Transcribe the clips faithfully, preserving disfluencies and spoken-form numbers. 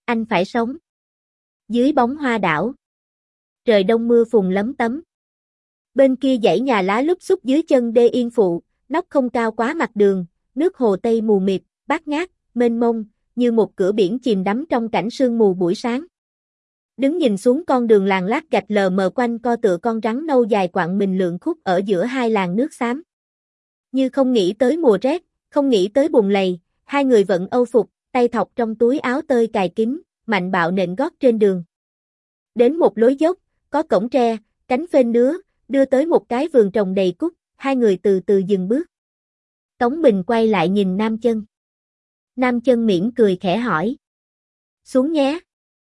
anh phải sống. Dưới bóng hoa đảo. Trời đông mưa phùn lấm tấm. Bên kia dãy nhà lá lúp xúp dưới chân đê Yên Phụ, nóc không cao quá mặt đường, nước hồ Tây mù mịt, bát ngát, mênh mông, như một cửa biển chìm đắm trong cảnh sương mù buổi sáng. Đứng nhìn xuống con đường làng lát gạch lờ mờ quanh co tựa con rắn nâu dài quặng mình lượn khúc ở giữa hai làn nước xám. Như không nghĩ tới mùa rét, không nghĩ tới bùn lầy, hai người vẫn âu phục, tay thọc trong túi áo tơi cài kín, mạnh bạo nện gót trên đường. Đến một lối dốc, có cổng tre, cánh phên nứa, đưa tới một cái vườn trồng đầy cúc, hai người từ từ dừng bước. Tống Bình quay lại nhìn Nam Chân. Nam Chân mỉm cười khẽ hỏi. Xuống nhé.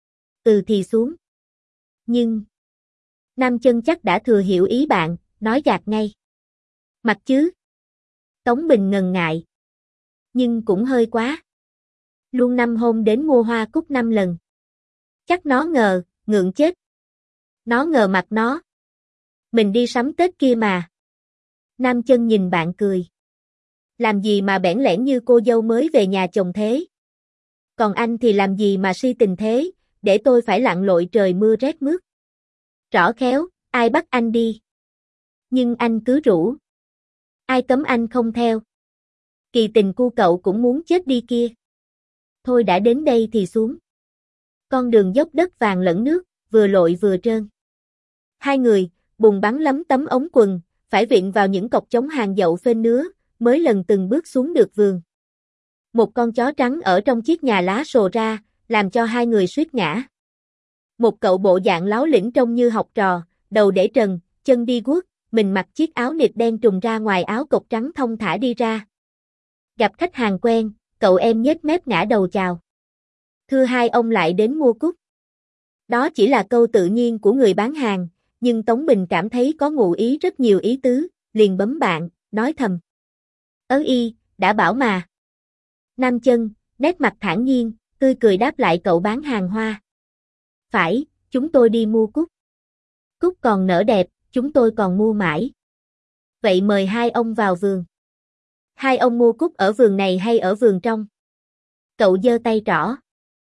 Ừ thì xuống. Nhưng... Nam Chân chắc đã thừa hiểu ý bạn, nói gạt ngay. Mặc chứ. Tống Bình ngần ngại. Nhưng cũng hơi quá. Luôn năm hôm đến mua hoa cúc năm lần. Chắc nó ngờ, ngượng chết. Nó ngờ mặt nó. Mình đi sắm Tết kia mà. Nam Chân nhìn bạn cười. Làm gì mà bẽn lẽn như cô dâu mới về nhà chồng thế? Còn anh thì làm gì mà si tình thế, để tôi phải lặn lội trời mưa rét mướt. Rõ khéo, ai bắt anh đi? Nhưng anh cứ rủ. Ai cấm anh không theo? Kỳ tình cu cậu cũng muốn chết đi kia. Thôi đã đến đây thì xuống. Con đường dốc đất vàng lẫn nước, vừa lội vừa trơn. Hai người, bùn bắn lấm tấm ống quần, phải viện vào những cọc chống hàng dậu phên nứa, mới lần từng bước xuống được vườn. Một con chó trắng ở trong chiếc nhà lá sồ ra, làm cho hai người suýt ngã. Một cậu bộ dạng láo lĩnh trông như học trò, đầu để trần, chân đi guốc, mình mặc chiếc áo nịt đen trùng ra ngoài áo cộc trắng thong thả đi ra. Gặp khách hàng quen, cậu em nhếch mép ngã đầu chào. Thưa hai ông lại đến mua cúc. Đó chỉ là câu tự nhiên của người bán hàng, nhưng Tống Bình cảm thấy có ngụ ý rất nhiều ý tứ, liền bấm bạn, nói thầm. Ớ y, đã bảo mà. Nam Chân, nét mặt thản nhiên, tươi cười đáp lại cậu bán hàng hoa. Phải, chúng tôi đi mua cúc. Cúc còn nở đẹp, chúng tôi còn mua mãi. Vậy mời hai ông vào vườn. Hai ông mua cúc ở vườn này hay ở vườn trong? Cậu giơ tay trỏ.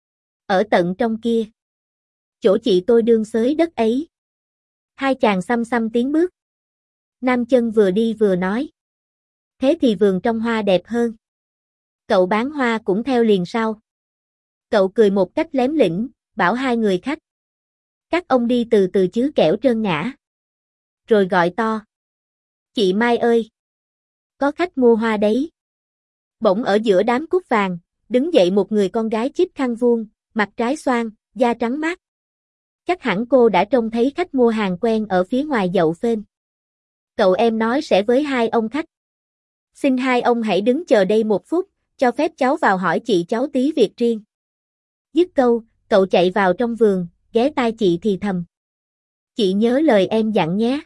Ở tận trong kia. Chỗ chị tôi đương xới đất ấy. Hai chàng xăm xăm tiến bước. Nam Chân vừa đi vừa nói. Thế thì vườn trong hoa đẹp hơn. Cậu bán hoa cũng theo liền sau. Cậu cười một cách lém lĩnh, bảo hai người khách. Các ông đi từ từ chứ kẻo trơn ngã. Rồi gọi to. Chị Mai ơi! Có khách mua hoa đấy. Bỗng ở giữa đám cúc vàng, đứng dậy một người con gái chít khăn vuông, mặt trái xoan, da trắng mát. Chắc hẳn cô đã trông thấy khách mua hàng quen ở phía ngoài dậu phên. Cậu em nói sẽ với hai ông khách. Xin hai ông hãy đứng chờ đây một phút, cho phép cháu vào hỏi chị cháu tí việc riêng. Dứt câu, cậu chạy vào trong vườn, ghé tai chị thì thầm. Chị nhớ lời em dặn nhé.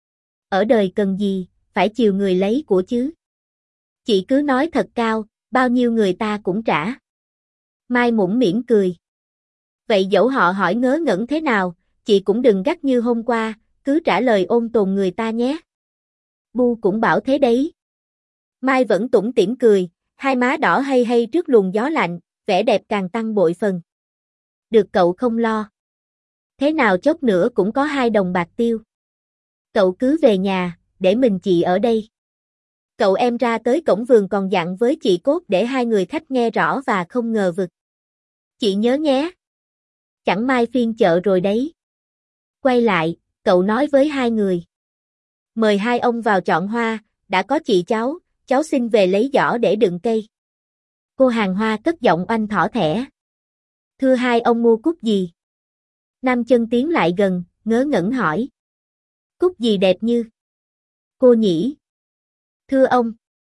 Ở đời cần gì, phải chiều người lấy của chứ. Chị cứ nói thật cao, bao nhiêu người ta cũng trả. Mai mũm mỉm cười. Vậy dẫu họ hỏi ngớ ngẩn thế nào, chị cũng đừng gắt như hôm qua, cứ trả lời ôn tồn người ta nhé. Bu cũng bảo thế đấy. Mai vẫn tủm tỉm cười, hai má đỏ hay hay trước luồng gió lạnh, vẻ đẹp càng tăng bội phần. Được cậu không lo. Thế nào chốc nữa cũng có hai đồng bạc tiêu. Cậu cứ về nhà, để mình chị ở đây. Cậu em ra tới cổng vườn còn dặn với chị Cốt để hai người khách nghe rõ và không ngờ vực. Chị nhớ nhé. Chẳng mai phiên chợ rồi đấy. Quay lại, cậu nói với hai người. Mời hai ông vào chọn hoa, đã có chị cháu, cháu xin về lấy giỏ để đựng cây. Cô hàng hoa cất giọng oanh thỏ thẻ. Thưa hai ông mua cúc gì? Nam Chân tiến lại gần, ngớ ngẩn hỏi. Cúc gì đẹp như? Cô nhỉ? Thưa ông.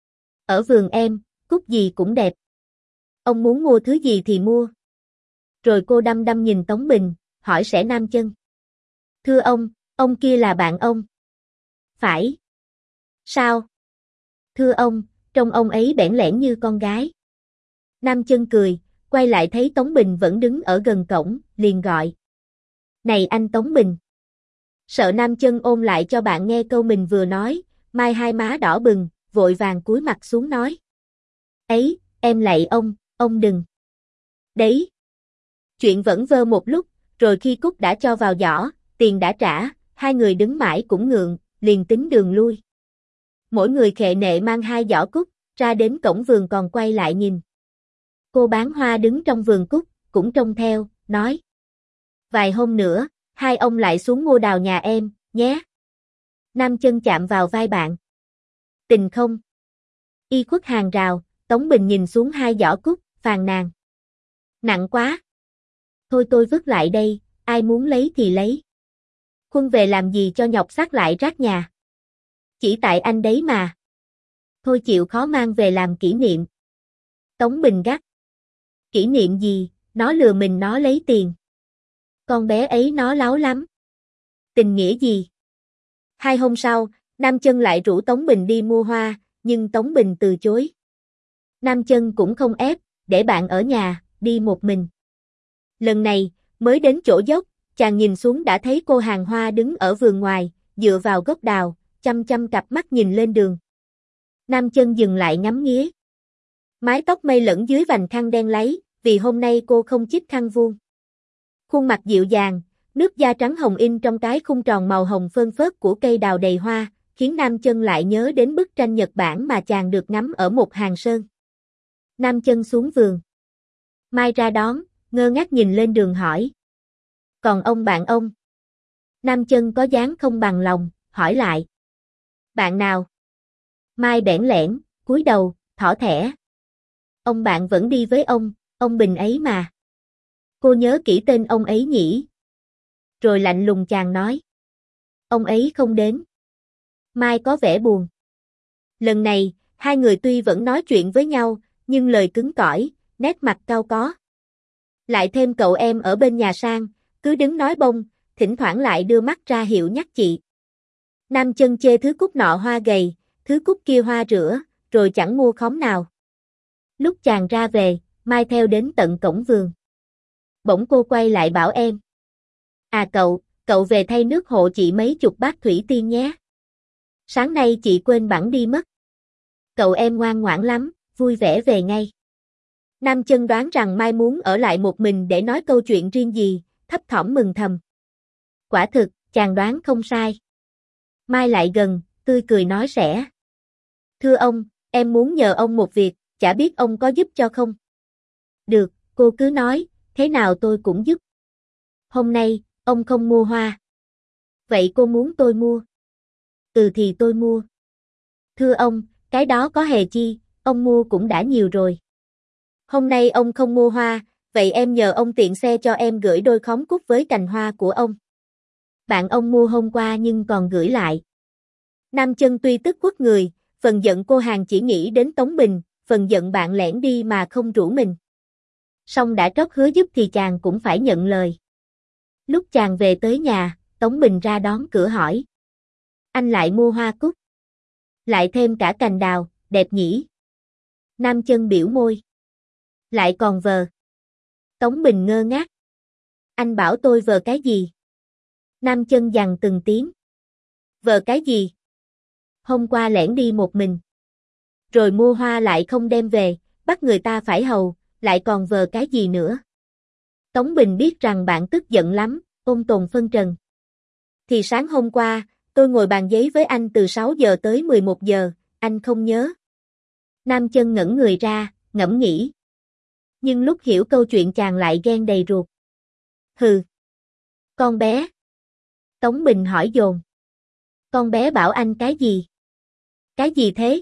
Ở vườn em, cúc gì cũng đẹp. Ông muốn mua thứ gì thì mua. Rồi cô đăm đăm nhìn Tống Bình, hỏi sẽ Nam Chân. Thưa ông, ông kia là bạn ông. Phải. Sao? Thưa ông, trông ông ấy bẽn lẽn như con gái. Nam Chân cười, quay lại thấy Tống Bình vẫn đứng ở gần cổng, liền gọi. Này anh Tống Bình. Sợ Nam Chân ôm lại cho bạn nghe câu mình vừa nói, Mai hai má đỏ bừng, vội vàng cúi mặt xuống nói. Ấy, em lạy ông, ông đừng. Đấy. Chuyện vẫn vơ một lúc, rồi khi cúc đã cho vào giỏ, tiền đã trả, hai người đứng mãi cũng ngượng, liền tính đường lui. Mỗi người khệ nệ mang hai giỏ cúc, ra đến cổng vườn còn quay lại nhìn. Cô bán hoa đứng trong vườn cúc, cũng trông theo, nói. Vài hôm nữa, hai ông lại xuống mua đào nhà em, nhé. Nam Chân chạm vào vai bạn. Tình không? Y khuất hàng rào, Tống Bình nhìn xuống hai giỏ cúc, phàn nàn. Nặng quá. Thôi tôi vứt lại đây, ai muốn lấy thì lấy. Khuân về làm gì cho nhọc xác lại rác nhà. Chỉ tại anh đấy mà. Thôi chịu khó mang về làm kỷ niệm. Tống Bình gắt. Kỷ niệm gì, nó lừa mình nó lấy tiền. Con bé ấy nó láo lắm. Tình nghĩa gì? Hai hôm sau, Nam Chân lại rủ Tống Bình đi mua hoa, nhưng Tống Bình từ chối. Nam Chân cũng không ép, để bạn ở nhà, đi một mình. Lần này, mới đến chỗ dốc, chàng nhìn xuống đã thấy cô hàng hoa đứng ở vườn ngoài, dựa vào gốc đào, chăm chăm cặp mắt nhìn lên đường. Nam Chân dừng lại ngắm nghía. Mái tóc mây lẫn dưới vành khăn đen láy, vì hôm nay cô không chích khăn vuông. Khuôn mặt dịu dàng, nước da trắng hồng in trong cái khung tròn màu hồng phơn phớt của cây đào đầy hoa, khiến Nam Chân lại nhớ đến bức tranh Nhật Bản mà chàng được ngắm ở một hàng sơn. Nam Chân xuống vườn. Mai ra đón, ngơ ngác nhìn lên đường hỏi. Còn ông bạn ông? Nam Chân có dáng không bằng lòng, hỏi lại. Bạn nào? Mai bẽn lẽn, cúi đầu, thỏ thẻ. Ông bạn vẫn đi với ông, ông Bình ấy mà. Cô nhớ kỹ tên ông ấy nhỉ? Rồi lạnh lùng chàng nói. Ông ấy không đến. Mai có vẻ buồn. Lần này, hai người tuy vẫn nói chuyện với nhau, nhưng lời cứng cỏi, nét mặt cau có. Lại thêm cậu em ở bên nhà sang, cứ đứng nói bông, thỉnh thoảng lại đưa mắt ra hiệu nhắc chị. Nam Chân chê thứ cúc nọ hoa gầy, thứ cúc kia hoa rửa, rồi chẳng mua khóm nào. Lúc chàng ra về, Mai theo đến tận cổng vườn. Bỗng cô quay lại bảo em. À cậu, cậu về thay nước hộ chị mấy chục bát thủy tiên nhé. Sáng nay chị quên bẵng đi mất. Cậu em ngoan ngoãn lắm, vui vẻ về ngay. Nam Chân đoán rằng Mai muốn ở lại một mình để nói câu chuyện riêng gì, thấp thỏm mừng thầm. Quả thực, chàng đoán không sai. Mai lại gần, tươi cười nói sẽ. Thưa ông, em muốn nhờ ông một việc, chả biết ông có giúp cho không? Được, cô cứ nói, thế nào tôi cũng giúp. Hôm nay, ông không mua hoa. Vậy cô muốn tôi mua? Ừ thì tôi mua. Thưa ông, cái đó có hề chi, ông mua cũng đã nhiều rồi. Hôm nay ông không mua hoa, vậy em nhờ ông tiện xe cho em gửi đôi khóm cúc với cành hoa của ông. Bạn ông mua hôm qua nhưng còn gửi lại. Nam Chân tuy tức quất người, phần giận cô hàng chỉ nghĩ đến Tống Bình, phần giận bạn lẻn đi mà không rủ mình. Song đã trót hứa giúp thì chàng cũng phải nhận lời. Lúc chàng về tới nhà, Tống Bình ra đón cửa hỏi. Anh lại mua hoa cúc. Lại thêm cả cành đào, đẹp nhỉ? Nam Chân biểu môi. Lại còn vờ. Tống Bình ngơ ngác. Anh bảo tôi vờ cái gì? Nam Chân dằn từng tiếng. Vờ cái gì? Hôm qua lẻn đi một mình. Rồi mua hoa lại không đem về, bắt người ta phải hầu, lại còn vờ cái gì nữa? Tống Bình biết rằng bạn tức giận lắm, ôn tồn phân trần. Thì sáng hôm qua, tôi ngồi bàn giấy với anh từ sáu giờ tới mười một giờ, anh không nhớ. Nam Chân ngẩn người ra, ngẫm nghĩ. Nhưng lúc hiểu câu chuyện chàng lại ghen đầy ruột. Hừ. Con bé. Tống Bình hỏi dồn. Con bé bảo anh cái gì? Cái gì thế?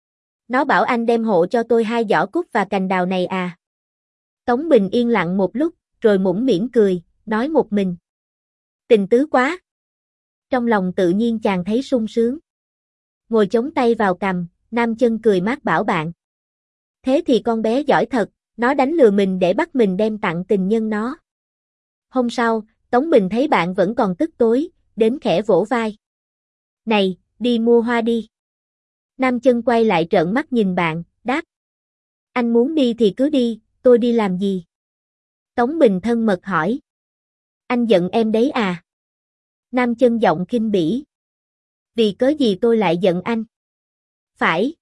Nó bảo anh đem hộ cho tôi hai giỏ cúc và cành đào này à? Tống Bình yên lặng một lúc, rồi mũm mỉm cười, nói một mình. Tình tứ quá. Trong lòng tự nhiên chàng thấy sung sướng. Ngồi chống tay vào cằm, Nam Chân cười mát bảo bạn. Thế thì con bé giỏi thật, nó đánh lừa mình để bắt mình đem tặng tình nhân nó. Hôm sau, Tống Bình thấy bạn vẫn còn tức tối, đến khẽ vỗ vai. Này, đi mua hoa đi. Nam Chân quay lại trợn mắt nhìn bạn, đáp. Anh muốn đi thì cứ đi, tôi đi làm gì? Tống Bình thân mật hỏi. Anh giận em đấy à? Nam Chân giọng khinh bỉ. Vì cớ gì tôi lại giận anh? Phải.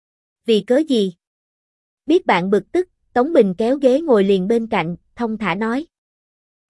Vì cớ gì? Biết bạn bực tức, Tống Bình kéo ghế ngồi liền bên cạnh, thong thả nói.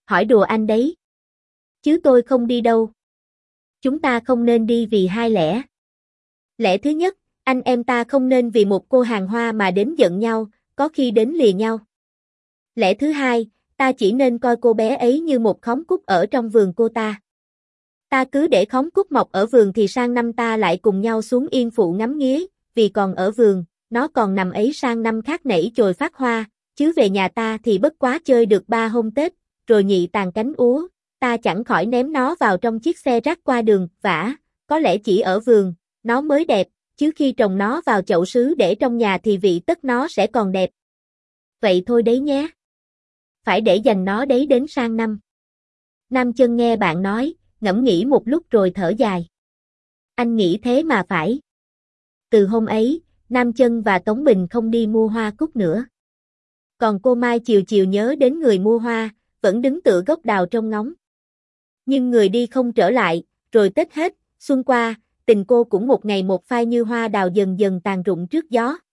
Hỏi đùa anh đấy. Chứ tôi không đi đâu. Chúng ta không nên đi vì hai lẽ. Lẽ thứ nhất, anh em ta không nên vì một cô hàng hoa mà đến giận nhau, có khi đến lìa nhau. Lẽ thứ hai, ta chỉ nên coi cô bé ấy như một khóm cúc ở trong vườn cô ta. Ta cứ để khóm cúc mọc ở vườn thì sang năm ta lại cùng nhau xuống Yên Phụ ngắm nghía, vì còn ở vườn, nó còn nằm ấy sang năm khác nảy chồi phát hoa, chứ về nhà ta thì bất quá chơi được ba hôm Tết, rồi nhị tàn cánh úa, ta chẳng khỏi ném nó vào trong chiếc xe rác qua đường, vả, có lẽ chỉ ở vườn, nó mới đẹp, chứ khi trồng nó vào chậu sứ để trong nhà thì vị tất nó sẽ còn đẹp. Vậy thôi đấy nhé. Phải để dành nó đấy đến sang năm. Nam Chân nghe bạn nói, ngẫm nghĩ một lúc rồi thở dài. Anh nghĩ thế mà phải. Từ hôm ấy, Nam Chân và Tống Bình không đi mua hoa cúc nữa. Còn cô Mai chiều chiều nhớ đến người mua hoa, vẫn đứng tựa gốc đào trông ngóng. Nhưng người đi không trở lại, rồi Tết hết, xuân qua, tình cô cũng một ngày một phai như hoa đào dần dần tàn rụng trước gió.